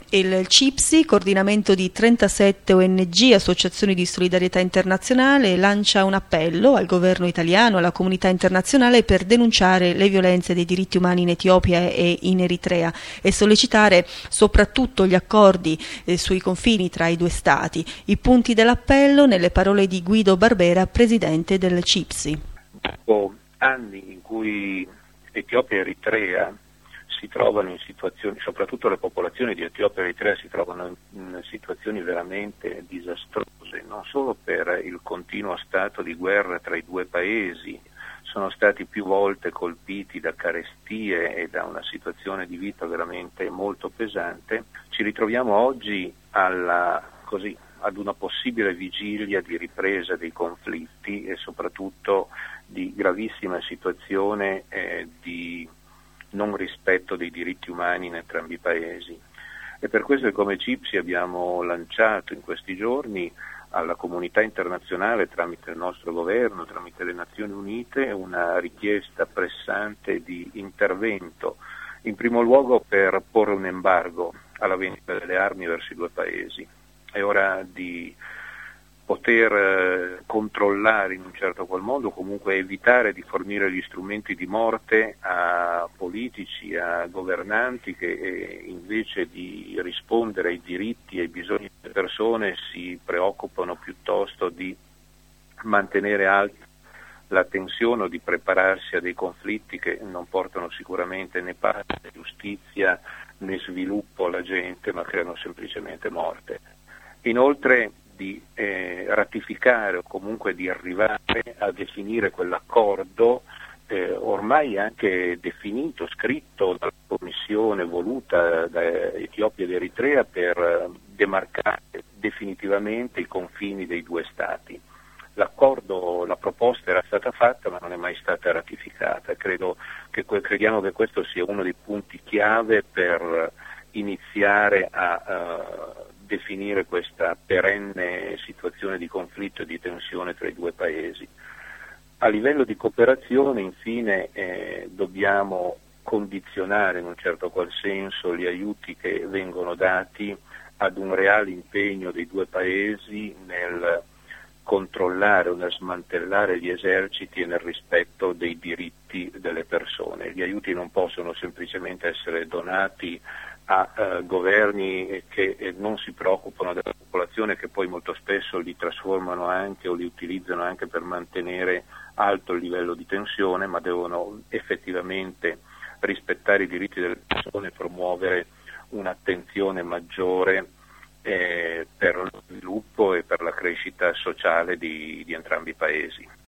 Il CIPSI, coordinamento di 37 ONG, associazioni di solidarietà internazionale, lancia un appello al governo italiano, alla comunità internazionale per denunciare le violenze dei diritti umani in Etiopia e in Eritrea e sollecitare soprattutto gli accordi sui confini tra i due stati. I punti dell'appello nelle parole di Guido Barbera, presidente del CIPSI. Dopo anni in cui Etiopia e Eritrea si trovano in situazioni, soprattutto le popolazioni di Etiopia e Eritrea si trovano in situazioni veramente disastrose, non solo per il continuo stato di guerra tra i due paesi, sono stati più volte colpiti da carestie e da una situazione di vita veramente molto pesante. Ci ritroviamo oggi ad una possibile vigilia di ripresa dei conflitti e soprattutto di gravissima situazione di non rispetto dei diritti umani in entrambi i paesi. E per questo che come CIPSI abbiamo lanciato in questi giorni alla comunità internazionale, tramite il nostro governo, tramite le Nazioni Unite, una richiesta pressante di intervento, in primo luogo per porre un embargo alla vendita delle armi verso i due paesi. È ora di poter controllare in un certo qual modo, comunque evitare di fornire gli strumenti di morte a politici, a governanti che invece di rispondere ai diritti e ai bisogni delle persone si preoccupano piuttosto di mantenere alta la tensione o di prepararsi a dei conflitti che non portano sicuramente né pace, né giustizia, né sviluppo alla gente, ma creano semplicemente morte. Inoltre di ratificare o comunque di arrivare a definire quell'accordo ormai anche definito, scritto dalla Commissione voluta da Etiopia ed Eritrea per demarcare definitivamente i confini dei due stati. L'accordo, la proposta era stata fatta ma non è mai stata ratificata. Crediamo che questo sia uno dei punti chiave per iniziare a definire questa perenne situazione di conflitto e di tensione tra i due paesi. A livello di cooperazione, infine, dobbiamo condizionare in un certo qual senso gli aiuti che vengono dati ad un reale impegno dei due paesi nel controllare o nel smantellare gli eserciti e nel rispetto dei diritti delle persone. Gli aiuti non possono semplicemente essere donati a governi che non si preoccupano della popolazione, che poi molto spesso li trasformano anche o li utilizzano anche per mantenere alto il livello di tensione, ma devono effettivamente rispettare i diritti delle persone e promuovere un'attenzione maggiore per lo sviluppo e per la crescita sociale di entrambi i paesi.